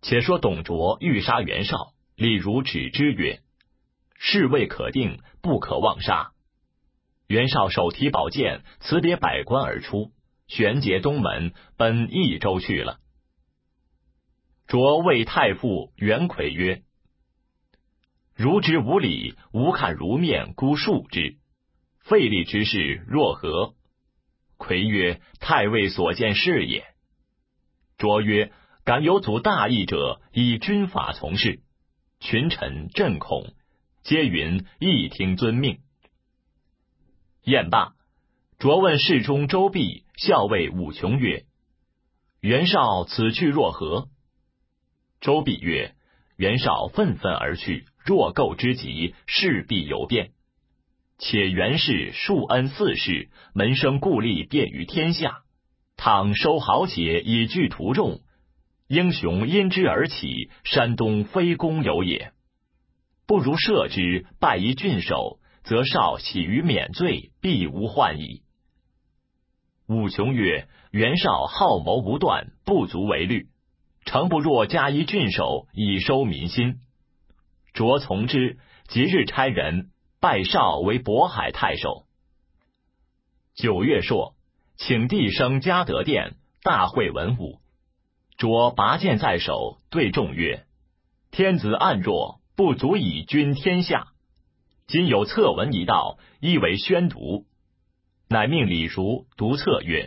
且说董卓欲杀袁绍，李儒止之曰：事未可定，不可妄杀。袁绍手提宝剑，辞别百官而出，旋结东门，奔益州去了。卓谓太傅袁奎曰：如之无礼，吾看如面孤恕之，费力之事若何？奎曰：太尉所见是也。卓曰：敢有阻大义者，以军法从事，群臣震恐，皆云一听遵命。宴罢，卓问侍中周弼、校尉武琼曰：袁绍此去若何？周弼曰：袁绍愤愤而去，若构之急，势必有变。且袁氏庶恩四世，门生故吏遍于天下，倘收豪杰以聚徒众，英雄因之而起，山东非公有也。不如赦之，拜一郡守，则绍喜于免罪，必无患矣。武琼曰：袁绍好谋无断，不足为虑，诚不若加一郡守，以收民心。卓从之，即日差人拜绍为渤海太守。9月朔，请帝升嘉德殿，大会文武。卓拔剑在手，对众曰：天子暗弱，不足以君天下。今有策文一道，亦为宣读。乃命李儒读策曰：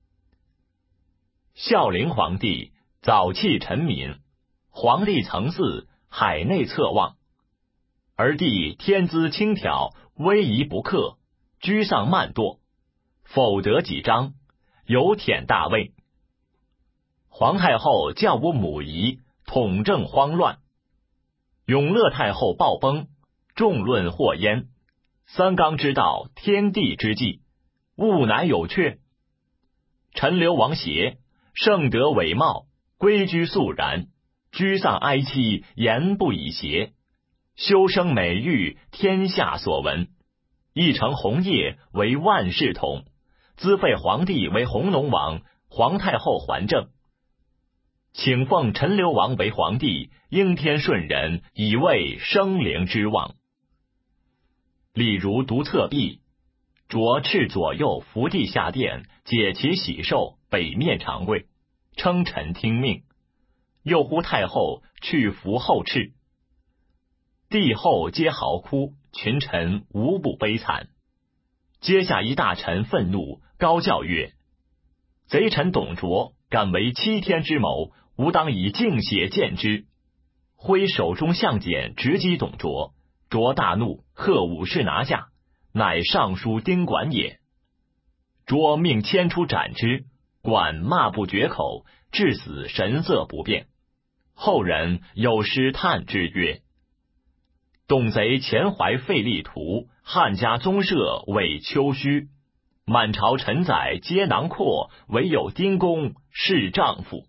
孝陵皇帝早弃臣民，皇帝曾祀，海内侧望。而帝天资轻佻，威仪不克，居丧慢惰，否得几章，有忝大位。皇太后教无母仪，统政慌乱。永乐太后暴崩，众论祸焉。三纲之道，天地之纪，物乃有阙。陈留王协，圣德伟貌，规矩肃然，居丧哀戚，言不以邪。修生美育，天下所闻。一承红叶，为万世统。资废皇帝为弘农王，皇太后还政。请奉陈留王为皇帝，应天顺人，以为生灵之望。李儒读策毕，卓斥左右伏地下殿，解其喜寿，北面长跪，称臣听命。又呼太后去服后敕。帝后皆嚎哭，群臣无不悲惨。阶下一大臣愤怒，高叫曰：贼臣董卓敢为7天之谋，吾当以净血见之。挥手中相锏直击董卓，卓大怒，喝武士拿下，乃尚书丁管也。卓命牵出斩之，管骂不绝口，至死神色不变。后人有诗叹之曰：董贼前怀废立图，汉家宗社伪丘墟。满朝臣宰皆囊括，唯有丁公是丈夫。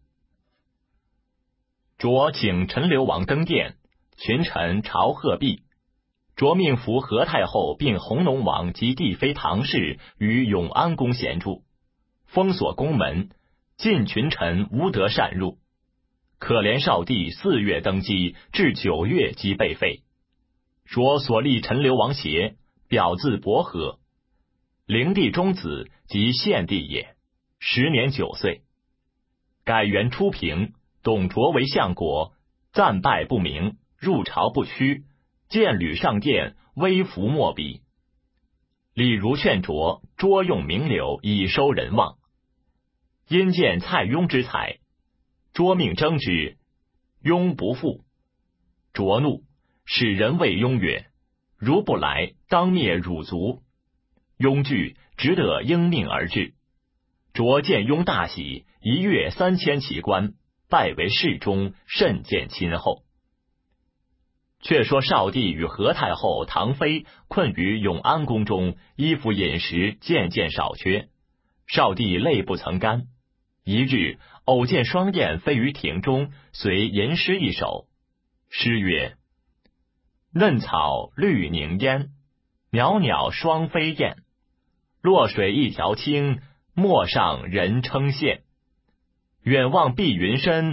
卓请陈留王登殿，群臣朝贺毕。卓命扶何太后并弘农王及帝妃唐氏于永安宫闲住，封锁宫门，禁群臣无得擅入。可怜少帝4月登基，至9月即被废。卓所立陈留王协，表字伯和，灵帝中子及献帝也，时年9岁。改元初平，董卓为相国，战败不明，入朝不趋，见履上殿，微服莫比。李儒劝卓拙用名流，以收人望。因见蔡邕之才，卓命征之，邕不赴。卓怒，使人谓邕曰：如不来，当灭汝族。邕惧，只得应命而至。卓见邕大喜，一跃3000骑官，拜为侍中，甚见亲厚。却说少帝与何太后、唐妃困于永安宫中，衣服饮食渐渐少缺。少帝泪不曾干。一日，偶见双燕飞于庭中，遂吟诗一首。诗曰：嫩草绿凝烟，袅袅双飞燕。落水一条青，陌上人称羡。远望碧云深，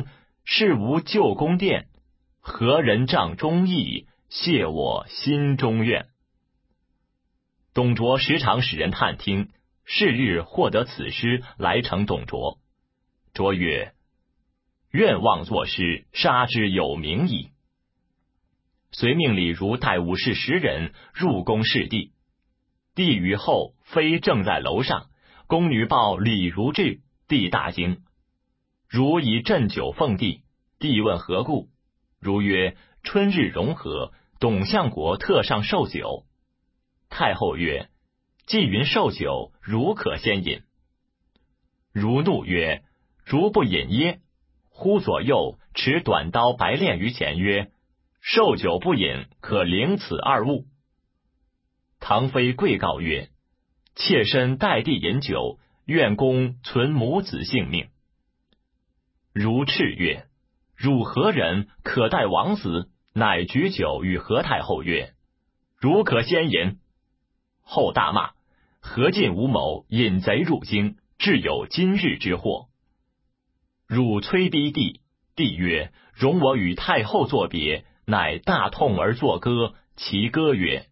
事无旧宫殿，何人仗忠义，谢我心中愿。董卓时常使人探听，是日获得此诗，来呈董卓。卓曰：愿望作诗，杀之有名矣。遂命李儒带武士10人入宫视帝。帝与后妃正在楼上，宫女报李儒至，帝大惊。儒以鸩酒奉帝，帝问何故？儒曰：春日融合，董相国特上寿酒。太后曰：既云寿酒，汝可先饮。儒怒曰：汝不饮耶？忽左右持短刀白练于前曰：寿酒不饮，可领此2物。唐妃跪告曰：妾身代帝饮酒，愿公存母子性命。如叱曰：汝何人，可代王子？乃举酒与何太后曰：汝可先饮。后大骂：何进无谋，引贼入京，致有今日之祸。汝催逼帝，帝曰：容我与太后作别。乃大痛而作歌，其歌曰：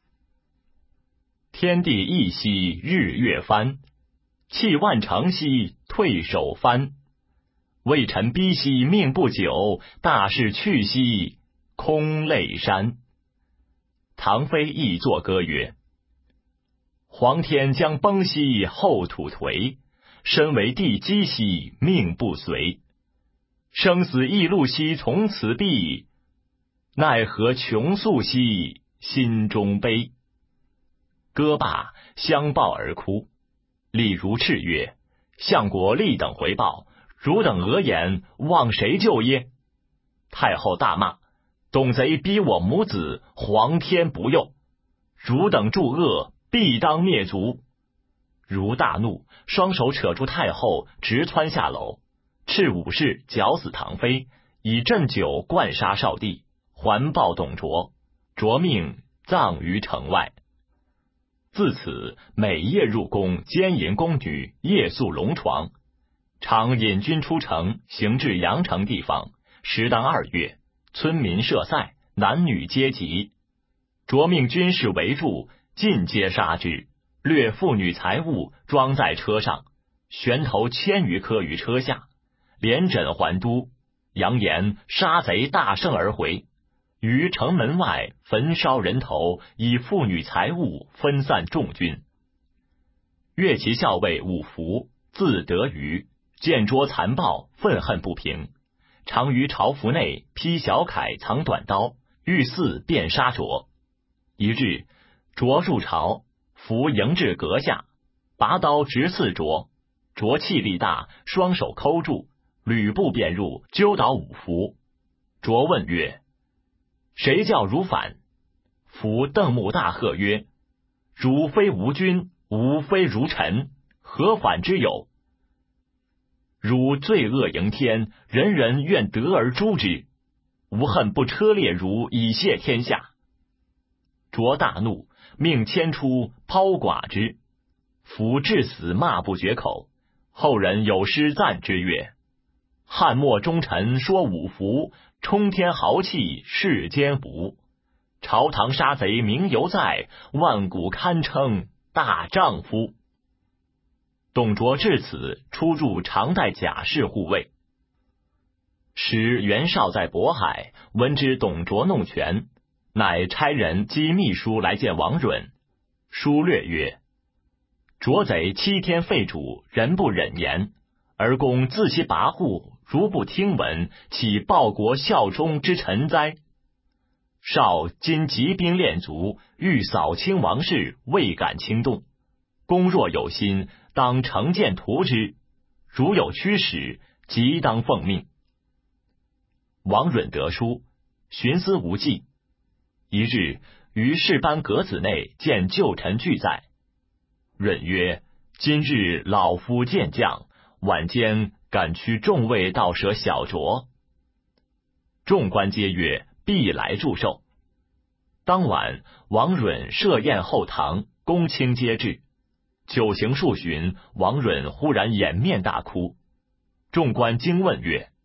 天地一兮日月翻，气万乘兮退守藩。为臣逼兮命不久，大事去兮空泪山。唐妃亦作歌曰：皇天将崩兮后土颓，身为地基兮命不随。生死异路兮从此避，奈何穷诉兮心中悲。歌罢，相抱而哭。李儒叱曰：相国立等回报，汝等讹言，望谁救耶？太后大骂：董贼逼我母子，皇天不佑，汝等助恶，必当灭族。儒大怒，双手扯住太后，直窜下楼，斥武士绞死唐妃，以鸩酒灌杀少帝，还报董卓。卓命葬于城外。自此每夜入宫奸淫宫女，夜宿龙床。常引军出城，行至阳城地方，时当2月，村民设赛，男女皆集。卓命军士围住，尽皆杀之，掠妇女财物，装在车上，悬头1000余颗于车下，连枕还都，扬言杀贼大胜而回。于城门外焚烧人头，以妇女财物分散众军。越骑校尉伍孚，字德瑜，见卓残暴，愤恨不平，常于朝服内披小铠，藏短刀，欲似便杀卓。一日，卓入朝，孚迎至阁下，拔刀直刺卓。卓气力大，双手扣住，吕布便入，揪倒伍孚。卓问曰：谁教汝反？孚瞪目大喝曰：汝非吾君，吾非如臣，何反之有？汝罪恶盈天，人人愿得而诛之，吾恨不车裂汝，以谢天下。卓大怒，命牵出剖剐之。孚至死骂不绝口。后人有诗赞之曰：汉末忠臣说五福，冲天豪气世间无。朝堂杀贼名犹在，万古堪称大丈夫。董卓至此出入常带甲士护卫。时袁绍在渤海，闻知董卓弄权，乃差人击秘书来见王允。书略曰：卓贼7天废主，人不忍言，而公自其跋扈，如不听闻，岂报国效忠之臣哉？绍今集兵练卒，欲扫清王室，未敢轻动。公若有心，当乘舰图之；如有驱使，即当奉命。王允得书，寻思无计。一日，于士班阁子内见旧臣俱在。允曰：今日老夫见将，晚间敢驱众位到舍小酌。众官皆曰：必来祝寿。当晚，王允设宴后堂，公卿皆至。酒行数巡，王允忽然掩面大哭。众官惊问曰：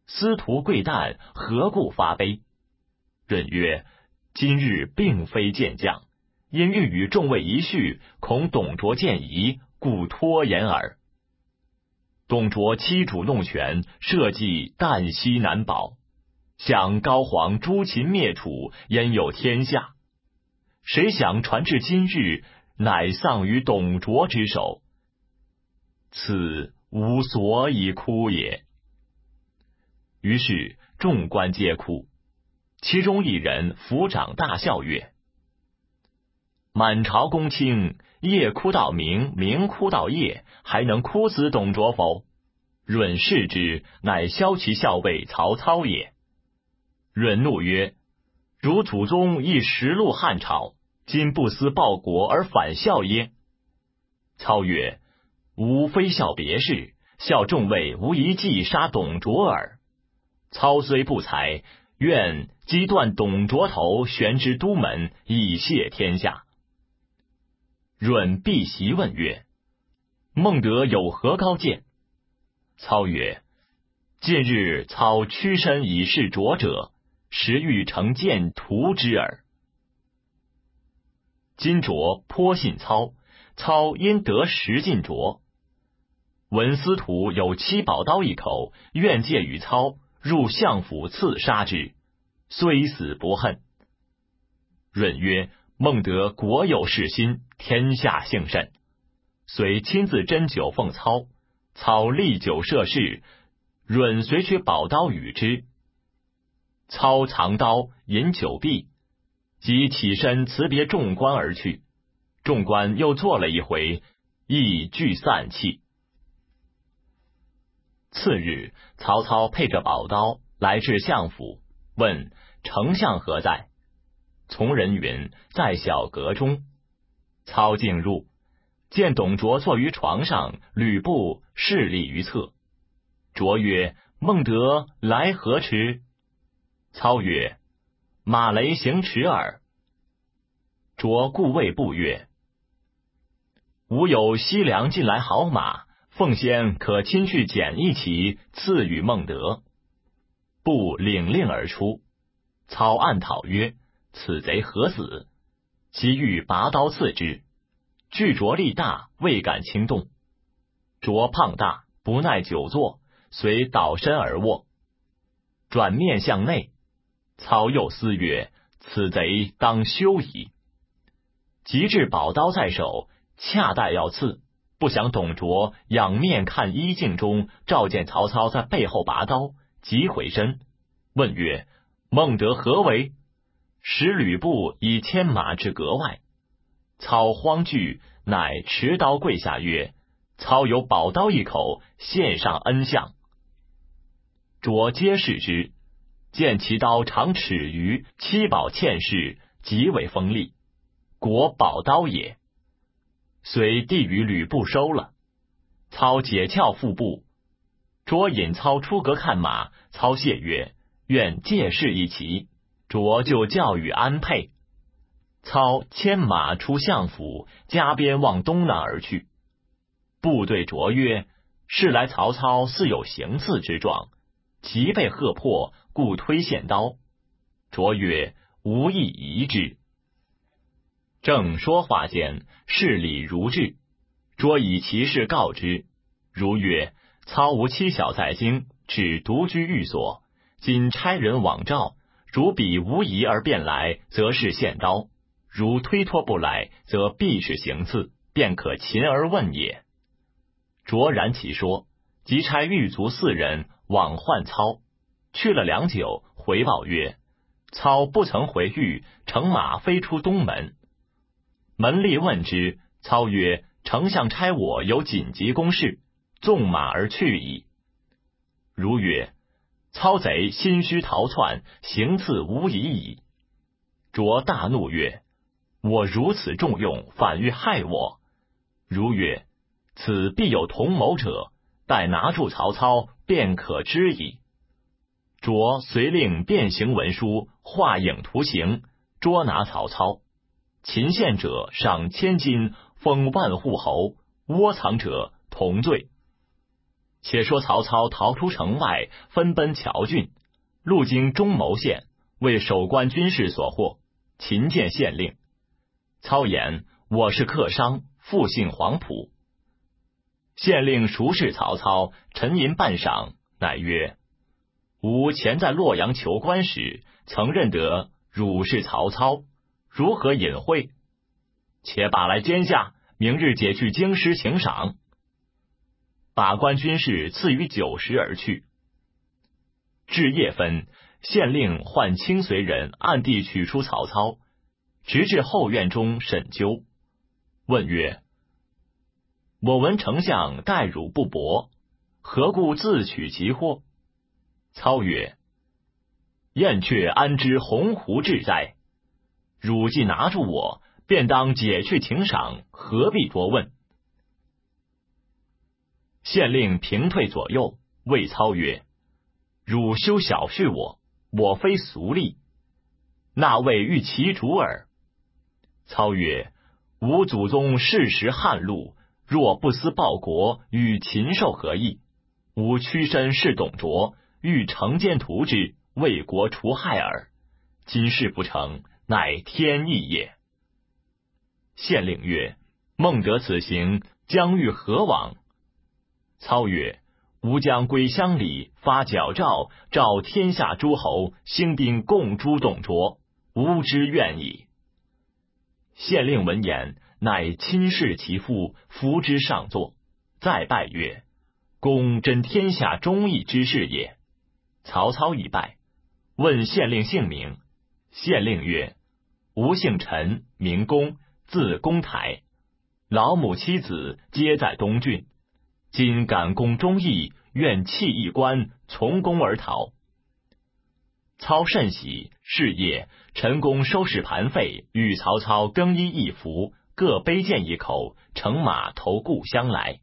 司徒贵旦何故发悲？润曰：今日并非见将，因欲与众位一叙，恐董卓见疑，故拖延耳。董卓欺主弄权，社稷旦夕难保。想高皇诛秦灭楚，焉有天下？谁想传至今日，乃丧于董卓之手，此无所以哭也。于是众官皆哭，其中一人抚掌大笑曰：满朝公卿，夜哭到明，明哭到夜，还能哭死董卓否？润视之，乃骁骑校尉曹操也。润怒曰：如祖宗亦实录汉朝，今不思报国而反笑耶？操曰：吾非笑别事，笑众位无一计杀董卓耳。操虽不才，愿击断董卓头，悬之都门，以谢天下。润避席问曰：孟德有何高见？操曰：近日操屈身以示卓者，实欲成谏图之耳。今卓颇信操，操因得实进卓。闻司徒有7宝刀一口，愿借与操，入相府刺杀之，虽死不恨。润曰：孟德国有事心，天下幸甚。遂亲自斟酒奉操，操立酒设事，润随取宝刀与之。操藏刀，饮酒毕，即起身辞别众官而去。众官又坐了一回，亦俱散气。次日，曹操配着宝刀来至相府，问丞相何在？从人云：在小阁中。操进入，见董卓坐于床上，吕布侍立于侧。卓曰：孟德来何迟？操曰：马雷行迟耳。卓故谓布曰：吾有西凉进来好马，奉先可亲去捡一骑，赐与孟德。布领令而出。操暗讨曰：此贼何死？即欲拔刀刺之，惧卓力大，未敢轻动。卓胖大，不耐久坐，遂倒身而卧。转面向内，操又思曰：此贼当休矣。及至宝刀在手，恰待要刺，不想董卓仰面看衣镜中，照见曹操在背后拔刀，急回身，问曰：孟德何为？使吕布以牵马至阁外。操慌惧，乃持刀跪下曰：操有宝刀一口，献上恩相。卓皆视之，见其刀长尺余，7宝嵌饰，极为锋利，果宝刀也。遂递与吕布收了。操解鞘腹部。卓引操出阁看马，操谢曰：愿借试一骑。卓就教与安配。操牵马出相府，加鞭往东南而去。布对卓曰：是来曹操似有行刺之状，即被喝破，故推献刀。卓曰：无意疑之。正说话间，事礼如至。卓以其事告之。如曰：操无妻小在京，只独居寓所，今差人往召，如彼无疑而便来，则是献刀；如推脱不来，则必是行刺，便可擒而问也。卓然其说，即差狱卒4人往唤操。去了良久，回报曰：操不曾回狱，乘马飞出东门。门吏问之，操曰：丞相差我有紧急公事，纵马而去矣。如曰：操贼心虚逃窜，行刺无疑矣。卓大怒曰：我如此重用，反欲害我。如曰：此必有同谋者，待拿住曹操，便可知矣。卓遂令变形文书，画影图形，捉拿曹操。擒献者赏1000金，封万户侯；窝藏者同罪。 且说曹操逃出城外，分奔谯郡，路经中牟县，为守关军士所获，擒见县令。操言：我是客商，复姓黄埔。县令熟视曹操，沉吟半晌，乃曰：吾前在洛阳求官时，曾认得汝是曹操，如何隐晦？且把来监下，明日解去京师请赏。把关军士赐予酒食而去。至夜分，县令唤亲随人暗地取出曹操，直至后院中审究，问曰：我闻丞相待汝不薄，何故自取其祸？操曰：燕雀安知鸿鹄志哉？汝既拿住我，便当解去请赏，何必多问？县令平退左右，谓操曰：汝休小视我，我非俗吏，那位欲其主耳。操曰：吾祖宗世时汉禄，若不思报国，与禽兽何异？吾屈身是董卓，欲乘间图之，为国除害耳。今事不成，乃天意也。县令曰：孟得此行，将欲何往？操曰：吾将归乡里，发矫诏，召天下诸侯兴兵共诛董卓，吾之愿矣。县令闻言，乃亲视其父，扶之上座，再拜曰：公真天下忠义之士也。曹操已拜，问县令姓名。县令曰：吾姓陈，名公，字公台，老母妻子皆在东郡，今感公忠义，愿弃一官，从公而逃。操甚喜，是夜，陈公收拾盘费，与曹操更衣一服，各背剑一口，乘马投故乡来。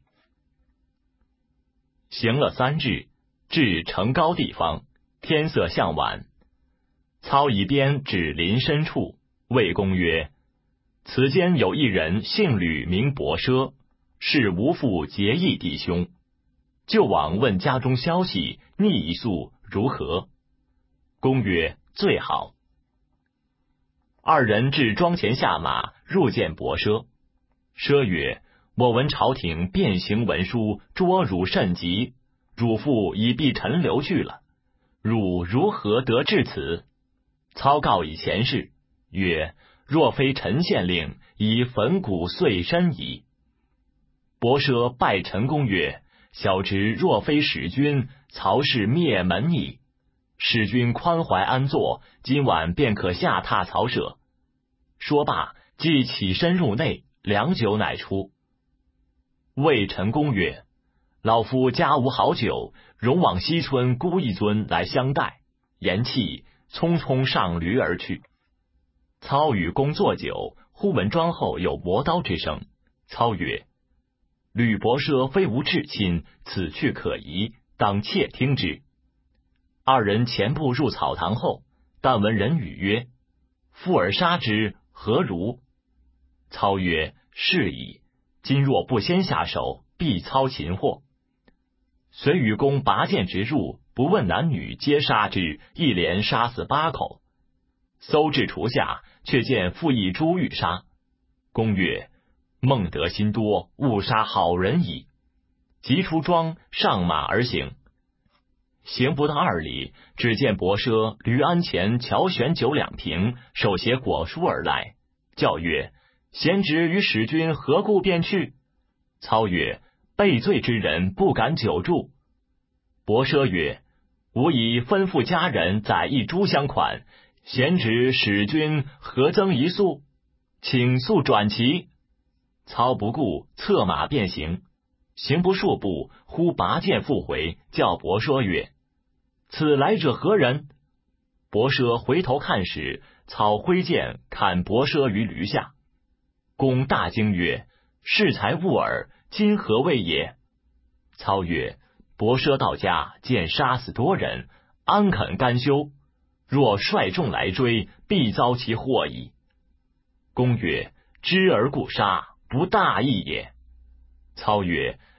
行了3日，至城高地方，天色向晚。操以鞭指林深处，谓公曰：此间有一人，姓吕，名伯奢，是吾父结义弟兄，就往问家中消息，拟一宿如何？公曰：最好。二人至庄前下马，入见伯奢。奢曰：我闻朝廷遍行文书，捉汝甚急，汝父已避陈留去了，汝如何得至此？操告以前事，曰：若非陈县令，已粉骨碎身矣。伯奢拜陈公曰：小侄若非使君，曹氏灭门矣。使君宽怀安坐，今晚便可下榻曹舍。说罢，即起身入内，良久乃出。谓陈公曰：老夫家无好酒，容往西村孤一尊来相待。言讫，匆匆上驴而去。操与公坐酒，忽闻庄后有磨刀之声。操曰：吕伯奢非无至亲，此去可疑，当窃听之。二人前步入草堂后，但闻人语曰：负而杀之，何如？操曰：是矣，今若不先下手，必操擒获。遂与公拔剑直入，不问男女，皆杀之，一连杀死8口。搜至厨下，却见复一猪欲杀。公曰：孟德心多，误杀好人矣。即出庄，上马而行。行不到2里，只见伯奢驴鞍前乔悬酒2瓶，手携果蔬而来，叫曰：贤侄与使君何故便去？操曰：被罪之人不敢久住。伯奢曰：吾已吩咐家人宰一猪相款，贤侄使君何增一粟？请速转其。操不顾，策马便行。行不数步，忽拔剑复回，叫伯奢曰：此来者何人？伯奢回头看时，操挥剑砍伯奢于驴下。公大惊曰：适才误耳，今何谓也？操曰：伯奢到家，见杀死多人，安肯甘休？若率众来追，必遭其祸矣。公曰：知而故杀，不大义也。操曰：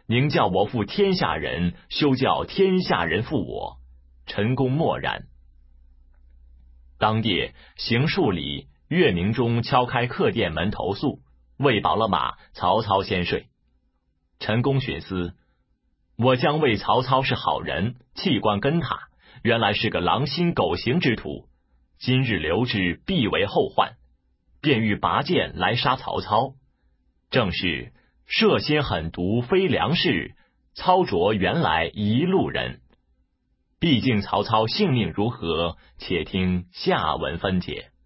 宁叫我负天下人，休叫天下人负我。陈宫默然。当夜行数里，月明中敲开客店门投宿，喂饱了马，曹操先睡。陈宫寻思，我将谓曹操是好人，弃官跟他，原来是个狼心狗行之徒，今日留之，必为后患，便欲拔剑来杀曹操。正是涉心狠毒非良士，操着原来一路人。毕竟曹操性命如何，且听下文分解。